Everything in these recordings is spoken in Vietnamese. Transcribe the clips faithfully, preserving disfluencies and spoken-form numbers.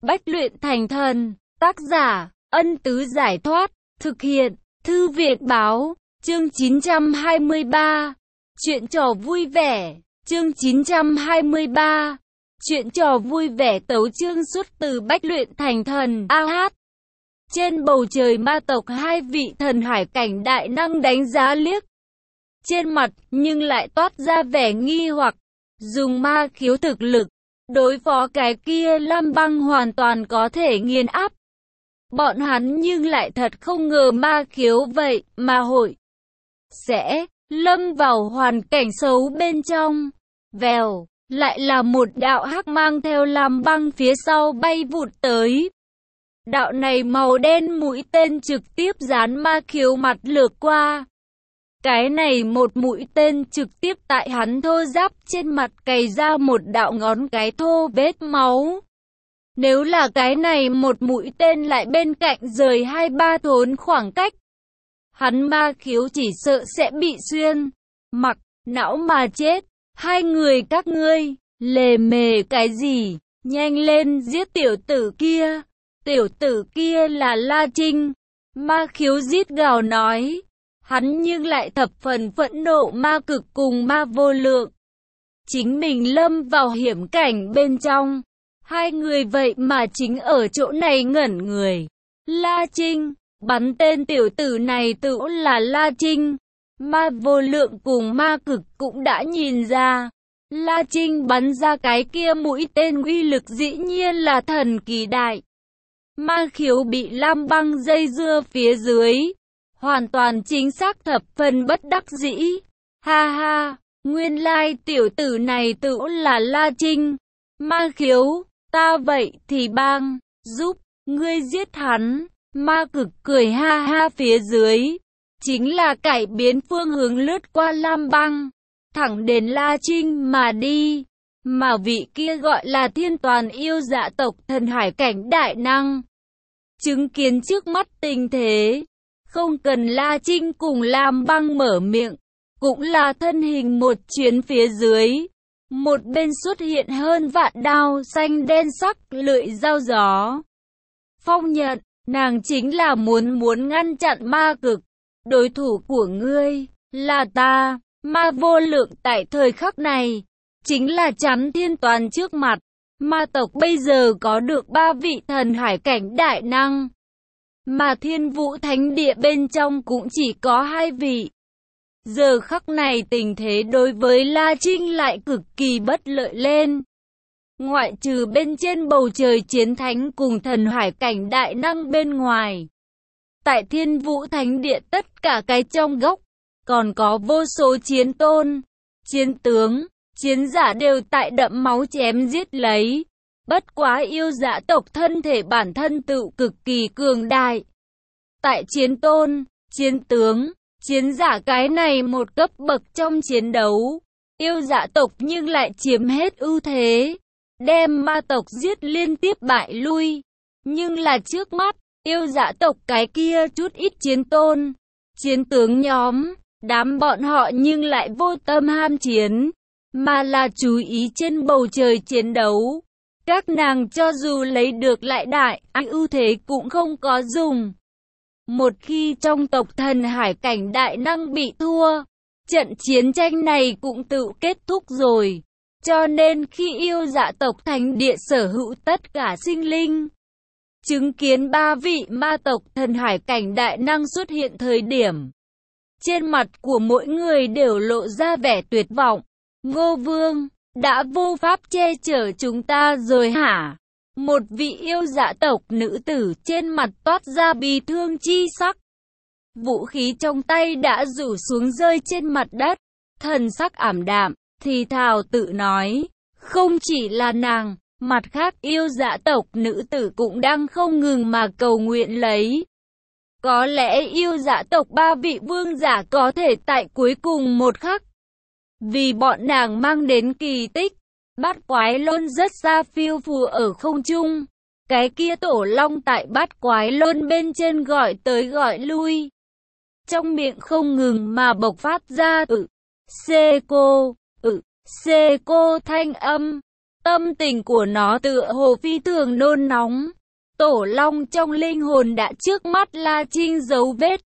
Bách luyện thành thần, tác giả, Ân Tứ Giải Thoát, thực hiện, Thư Việt Báo, chương chín trăm hai mươi ba, chuyện trò vui vẻ, chương chín trăm hai mươi ba, chuyện trò vui vẻ tấu chương xuất từ Bách luyện thành thần, a hát. Trên bầu trời ma tộc hai vị thần hải cảnh đại năng đánh giá liếc. Trên mặt, nhưng lại toát ra vẻ nghi hoặc, dùng ma khiếu thực lực, đối phó cái kia Lam Băng hoàn toàn có thể nghiền áp. Bọn hắn nhưng lại thật không ngờ ma khiếu vậy mà hội sẽ lâm vào hoàn cảnh xấu bên trong. Vèo, lại là một đạo hắc mang theo Lam Băng phía sau bay vụt tới. Đạo này màu đen mũi tên trực tiếp dán ma khiếu mặt lướt qua. Cái này một mũi tên trực tiếp tại hắn thô giáp trên mặt cày ra một đạo ngón cái thô vết máu. Nếu là cái này một mũi tên lại bên cạnh rời hai ba thốn khoảng cách, hắn ma khiếu chỉ sợ sẽ bị xuyên mặc não mà chết. Hai người các ngươi lề mề cái gì, nhanh lên giết tiểu tử kia. Tiểu tử kia là La Trinh. Ma khiếu rít gào nói. Hắn nhưng lại thập phần phẫn nộ ma cực cùng ma vô lượng. Chính mình lâm vào hiểm cảnh bên trong. Hai người vậy mà chính ở chỗ này ngẩn người. La Trinh, bắn tên tiểu tử này tự là La Trinh. Ma vô lượng cùng ma cực cũng đã nhìn ra. La Trinh bắn ra cái kia mũi tên uy lực dĩ nhiên là thần kỳ đại. Ma khiếu bị Lam Băng dây dưa phía dưới. Hoàn toàn chính xác thập phần bất đắc dĩ. Ha ha, nguyên lai tiểu tử này tự là La Trinh. Ma khiếu, ta vậy thì bang, giúp, ngươi giết hắn. Ma cực cười ha ha phía dưới. Chính là cải biến phương hướng lướt qua Lam Băng. Thẳng đến La Trinh mà đi. Mà vị kia gọi là thiên toàn yêu dạ tộc thần hải cảnh đại năng. Chứng kiến trước mắt tình thế. Không cần La Trinh cùng Lam Băng mở miệng, cũng là thân hình một chuyến phía dưới. Một bên xuất hiện hơn vạn đao xanh đen sắc lưỡi dao gió. Phong nhận, nàng chính là muốn muốn ngăn chặn ma cực. Đối thủ của ngươi, là ta, ma vô lượng tại thời khắc này. Chính là chắn thiên toàn trước mặt. Ma tộc bây giờ có được ba vị thần hải cảnh đại năng. Mà Thiên Vũ Thánh Địa bên trong cũng chỉ có hai vị. Giờ khắc này tình thế đối với La Trinh lại cực kỳ bất lợi lên. Ngoại trừ bên trên bầu trời chiến thánh cùng thần hải cảnh đại năng bên ngoài. Tại Thiên Vũ Thánh Địa tất cả cái trong góc, còn có vô số chiến tôn, chiến tướng, chiến giả đều tại đẫm máu chém giết lấy. Bất quá yêu dạ tộc thân thể bản thân tự cực kỳ cường đại. Tại chiến tôn, chiến tướng, chiến giả cái này một cấp bậc trong chiến đấu. Yêu dạ tộc nhưng lại chiếm hết ưu thế. Đem ma tộc giết liên tiếp bại lui. Nhưng là trước mắt, yêu dạ tộc cái kia chút ít chiến tôn, chiến tướng nhóm. Đám bọn họ nhưng lại vô tâm ham chiến. Mà là chú ý trên bầu trời chiến đấu. Các nàng cho dù lấy được lại đại ưu thế cũng không có dùng. Một khi trong tộc thần hải cảnh đại năng bị thua, trận chiến tranh này cũng tự kết thúc rồi. Cho nên khi yêu dạ tộc thánh địa sở hữu tất cả sinh linh, chứng kiến ba vị ma tộc thần hải cảnh đại năng xuất hiện thời điểm, trên mặt của mỗi người đều lộ ra vẻ tuyệt vọng. Ngô Vương, đã vô pháp che chở chúng ta rồi hả? Một vị yêu dạ tộc nữ tử trên mặt toát ra bi thương chi sắc. Vũ khí trong tay đã rủ xuống rơi trên mặt đất. Thần sắc ảm đạm, thì thào tự nói. Không chỉ là nàng, mặt khác yêu dạ tộc nữ tử cũng đang không ngừng mà cầu nguyện lấy. Có lẽ yêu dạ tộc ba vị vương giả có thể tại cuối cùng một khắc. Vì bọn nàng mang đến kỳ tích. Bát quái lôn rất xa phiêu phù ở không trung. Cái kia tổ long tại bát quái lôn bên trên gọi tới gọi lui. Trong miệng không ngừng mà bộc phát ra ừ, xê cô, ừ, xê cô thanh âm. Tâm tình của nó tựa hồ phi thường nôn nóng. Tổ long trong linh hồn đã trước mắt La Trinh dấu vết.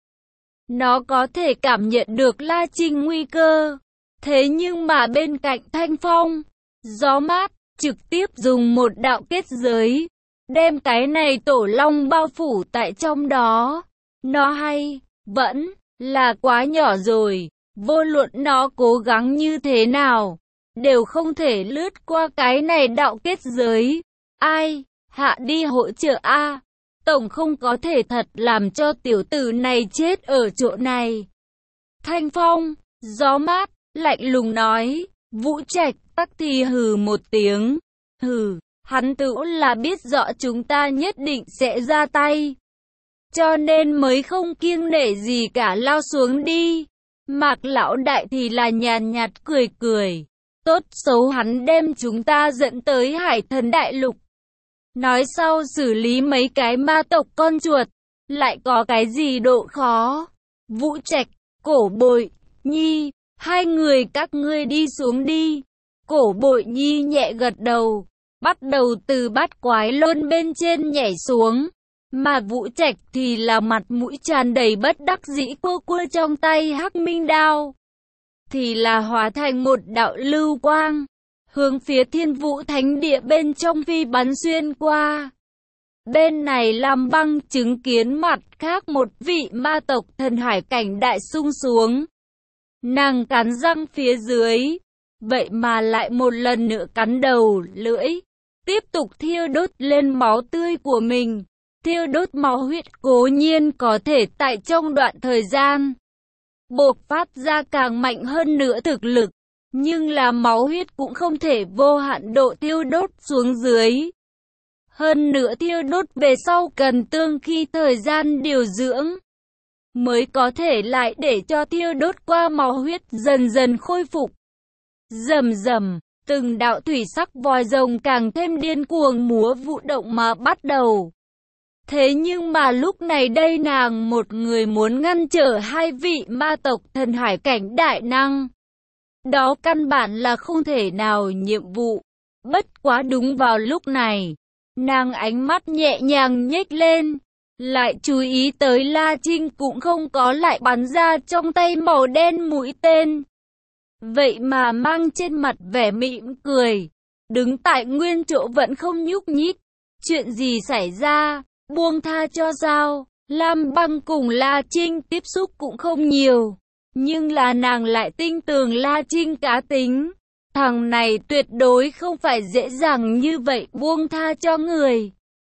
Nó có thể cảm nhận được La Trinh nguy cơ. Thế nhưng mà bên cạnh thanh phong, gió mát, trực tiếp dùng một đạo kết giới, đem cái này tổ long bao phủ tại trong đó. Nó hay, vẫn là quá nhỏ rồi, vô luận nó cố gắng như thế nào, đều không thể lướt qua cái này đạo kết giới. Ai, hạ đi hỗ trợ a, tổng không có thể thật làm cho tiểu tử này chết ở chỗ này. Thanh phong, gió mát, lạnh lùng nói. Vũ Trạch tắc thì hừ một tiếng. Hừ, hắn tự là biết rõ chúng ta nhất định sẽ ra tay, cho nên mới không kiêng nể gì cả lao xuống đi. Mạc lão đại thì là nhàn nhạt cười cười. Tốt xấu hắn đem chúng ta dẫn tới Hải Thần Đại Lục. Nói sau xử lý mấy cái ma tộc con chuột, lại có cái gì độ khó. Vũ Trạch, Cổ Bội Nhi, hai người các ngươi đi xuống đi. Cổ Bội Nhi nhẹ gật đầu, bắt đầu từ bát quái lôn bên trên nhảy xuống. Mà Vũ Trạch thì là mặt mũi tràn đầy bất đắc dĩ cua cua trong tay Hắc Minh đao. Thì là hóa thành một đạo lưu quang, hướng phía Thiên Vũ Thánh Địa bên trong phi bắn xuyên qua. Bên này Lam Băng chứng kiến mặt khác một vị ma tộc thần hải cảnh đại sung xuống. Nàng cắn răng phía dưới, vậy mà lại một lần nữa cắn đầu lưỡi, tiếp tục thiêu đốt lên máu tươi của mình. Thiêu đốt máu huyết cố nhiên có thể tại trong đoạn thời gian bộc phát ra càng mạnh hơn nữa thực lực, nhưng là máu huyết cũng không thể vô hạn độ thiêu đốt xuống dưới. Hơn nữa thiêu đốt về sau cần tương khi thời gian điều dưỡng, mới có thể lại để cho thiêu đốt qua máu huyết dần dần khôi phục. Rầm rầm, từng đạo thủy sắc vòi rồng càng thêm điên cuồng múa vụ động mà bắt đầu. Thế nhưng mà lúc này đây nàng một người muốn ngăn trở hai vị ma tộc thần hải cảnh đại năng. Đó căn bản là không thể nào nhiệm vụ. Bất quá đúng vào lúc này, nàng ánh mắt nhẹ nhàng nhếch lên, lại chú ý tới La Trinh cũng không có lại bắn ra trong tay màu đen mũi tên. Vậy mà mang trên mặt vẻ mỉm cười, đứng tại nguyên chỗ vẫn không nhúc nhích. Chuyện gì xảy ra? Buông tha cho sao? Lam Băng cùng La Trinh tiếp xúc cũng không nhiều, nhưng là nàng lại tin tưởng La Trinh cá tính. Thằng này tuyệt đối không phải dễ dàng như vậy buông tha cho người.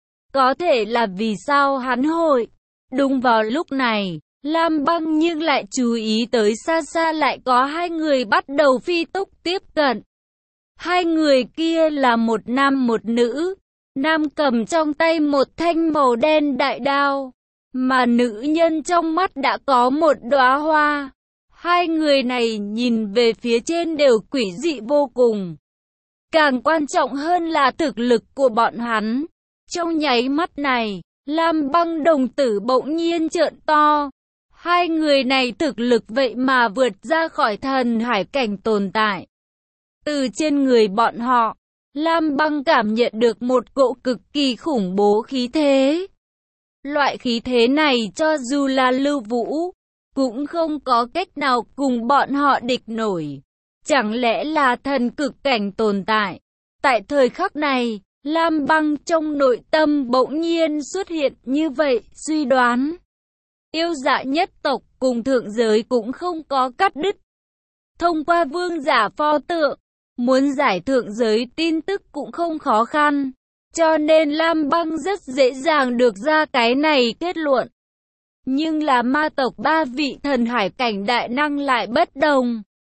Có thể là vì sao hắn hội. Đúng vào lúc này, Lam Băng nhưng lại chú ý tới xa xa lại có hai người bắt đầu phi tốc tiếp cận. Hai người kia là một nam một nữ. Nam cầm trong tay một thanh màu đen đại đao, mà nữ nhân trong mắt đã có một đóa hoa. Hai người này nhìn về phía trên đều quỷ dị vô cùng. Càng quan trọng hơn là thực lực của bọn hắn. Trong nháy mắt này, Lam Băng đồng tử bỗng nhiên trợn to. Hai người này thực lực vậy mà vượt ra khỏi thần hải cảnh tồn tại. Từ trên người bọn họ, Lam Băng cảm nhận được một cỗ cực kỳ khủng bố khí thế. Loại khí thế này cho dù là Lưu Vũ, cũng không có cách nào cùng bọn họ địch nổi. Chẳng lẽ là thần cực cảnh tồn tại? Tại thời khắc này, Lam Băng trong nội tâm bỗng nhiên xuất hiện như vậy suy đoán. Yêu dạ nhất tộc cùng thượng giới cũng không có cắt đứt. Thông qua vương giả pho tượng, muốn giải thượng giới tin tức cũng không khó khăn, cho nên Lam Băng rất dễ dàng được ra cái này kết luận. Nhưng là ma tộc ba vị thần hải cảnh đại năng lại bất đồng.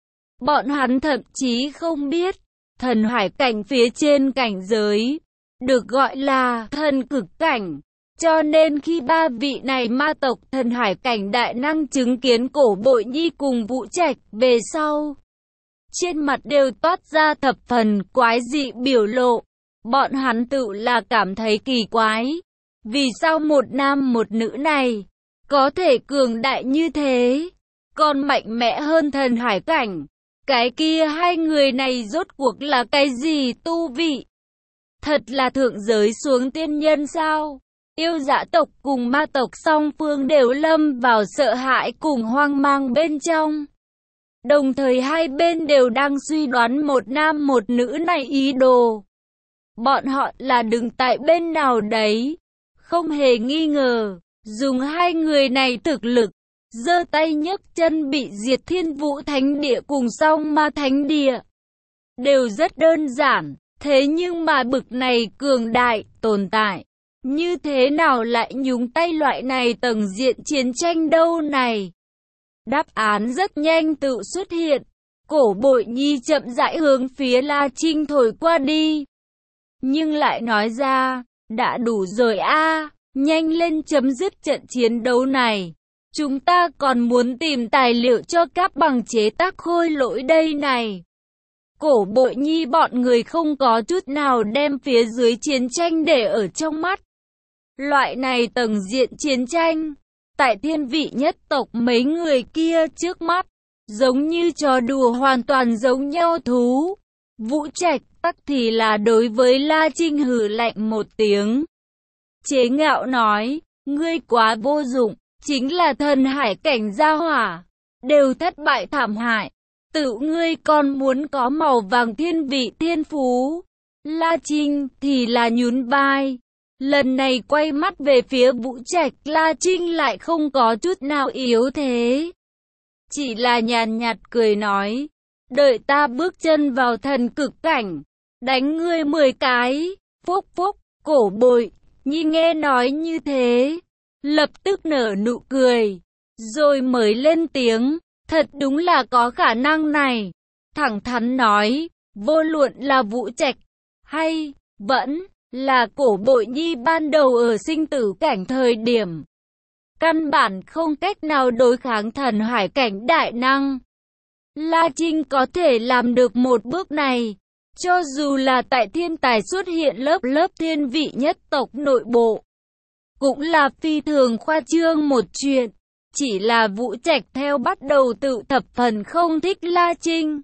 Bọn hắn thậm chí không biết, thần hải cảnh phía trên cảnh giới, được gọi là thần cực cảnh. Cho nên khi ba vị này ma tộc thần hải cảnh đại năng chứng kiến Cổ Bội Nhi cùng Vũ Trạch về sau, trên mặt đều toát ra thập phần quái dị biểu lộ. Bọn hắn tự là cảm thấy kỳ quái. Vì sao một nam một nữ này có thể cường đại như thế, còn mạnh mẽ hơn thần hải cảnh? Cái kia hai người này rốt cuộc là cái gì tu vị? Thật là thượng giới xuống tiên nhân sao? Yêu dã tộc cùng ma tộc song phương đều lâm vào sợ hãi cùng hoang mang bên trong. Đồng thời hai bên đều đang suy đoán một nam một nữ này ý đồ. Bọn họ là đứng tại bên nào đấy? Không hề nghi ngờ, dùng hai người này thực lực, giơ tay nhấc chân bị diệt Thiên Vũ Thánh Địa cùng Song Ma Thánh Địa. Đều rất đơn giản, thế nhưng mà bực này cường đại, tồn tại. Như thế nào lại nhúng tay loại này tầng diện chiến tranh đâu này? Đáp án rất nhanh tự xuất hiện. Cổ Bội Nhi chậm rãi hướng phía La Trinh thổi qua đi. Nhưng lại nói ra, đã đủ rồi a, nhanh lên chấm dứt trận chiến đấu này. Chúng ta còn muốn tìm tài liệu cho các bằng chế tác khôi lỗi đây này. Cổ Bội Nhi bọn người không có chút nào đem phía dưới chiến tranh để ở trong mắt. Loại này tầng diện chiến tranh, tại thiên vị nhất tộc mấy người kia trước mắt, giống như trò đùa hoàn toàn giống nhau thú. Vũ Trạch tắc thì là đối với La Trinh hừ lạnh một tiếng. Chế ngạo nói, ngươi quá vô dụng, chính là thần hải cảnh gia hỏa, đều thất bại thảm hại. Tự ngươi còn muốn có màu vàng thiên vị thiên phú. La Trinh thì là nhún vai. Lần này quay mắt về phía Vũ Trạch, La Trinh lại không có chút nào yếu thế. Chỉ là nhàn nhạt cười nói, đợi ta bước chân vào thần cực cảnh, đánh ngươi mười cái. Phúc phúc, Cổ Bội Nhi nghe nói như thế, lập tức nở nụ cười, rồi mới lên tiếng, thật đúng là có khả năng này. Thẳng thắn nói, vô luận là Vũ Trạch, hay, vẫn là Cổ Bội Nhi ban đầu ở sinh tử cảnh thời điểm. Căn bản không cách nào đối kháng thần hải cảnh đại năng. La Trinh có thể làm được một bước này, cho dù là tại thiên tài xuất hiện lớp lớp thiên vị nhất tộc nội bộ. Cũng là phi thường khoa trương một chuyện, chỉ là Vũ Trạch theo bắt đầu tự thập phần không thích La Trinh.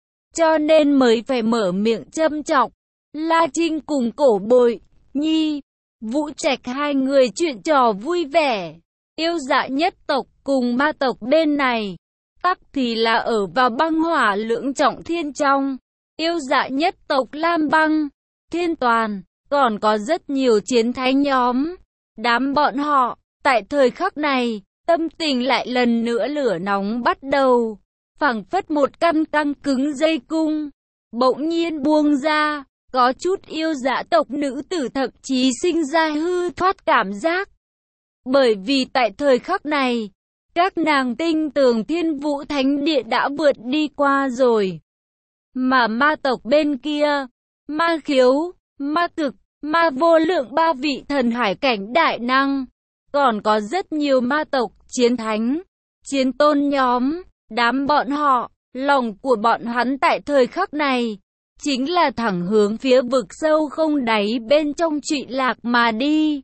Cho nên mới phải mở miệng châm chọc. La Trinh cùng Cổ Bội Nhi, Vũ Trạch hai người chuyện trò vui vẻ. Yêu dạ nhất tộc cùng ma tộc bên này, tắc thì là ở vào băng hỏa lưỡng trọng thiên trong. Yêu dạ nhất tộc Lam Băng, Thiên Toàn, còn có rất nhiều chiến thánh nhóm. Đám bọn họ, tại thời khắc này, tâm tình lại lần nữa lửa nóng bắt đầu. Phảng phất một căn căng cứng dây cung, bỗng nhiên buông ra. Có chút yêu dã tộc nữ tử thậm chí sinh ra hư thoát cảm giác. Bởi vì tại thời khắc này, các nàng tinh tường Thiên Vũ Thánh Địa đã vượt đi qua rồi. Mà ma tộc bên kia, ma khiếu, ma cực, ma vô lượng ba vị thần hải cảnh đại năng. Còn có rất nhiều ma tộc, chiến thánh, chiến tôn nhóm, đám bọn họ, lòng của bọn hắn tại thời khắc này. Chính là thẳng hướng phía vực sâu không đáy bên trong trụy lạc mà đi.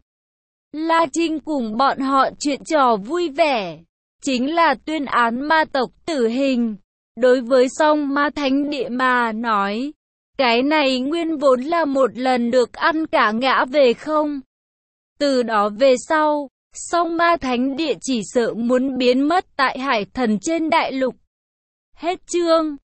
La Trinh cùng bọn họ chuyện trò vui vẻ, chính là tuyên án ma tộc tử hình. Đối với Song Ma Thánh Địa mà nói, cái này nguyên vốn là một lần được ăn cả ngã về không. Từ đó về sau, Song Ma Thánh Địa chỉ sợ muốn biến mất tại hải thần trên đại lục. Hết chương.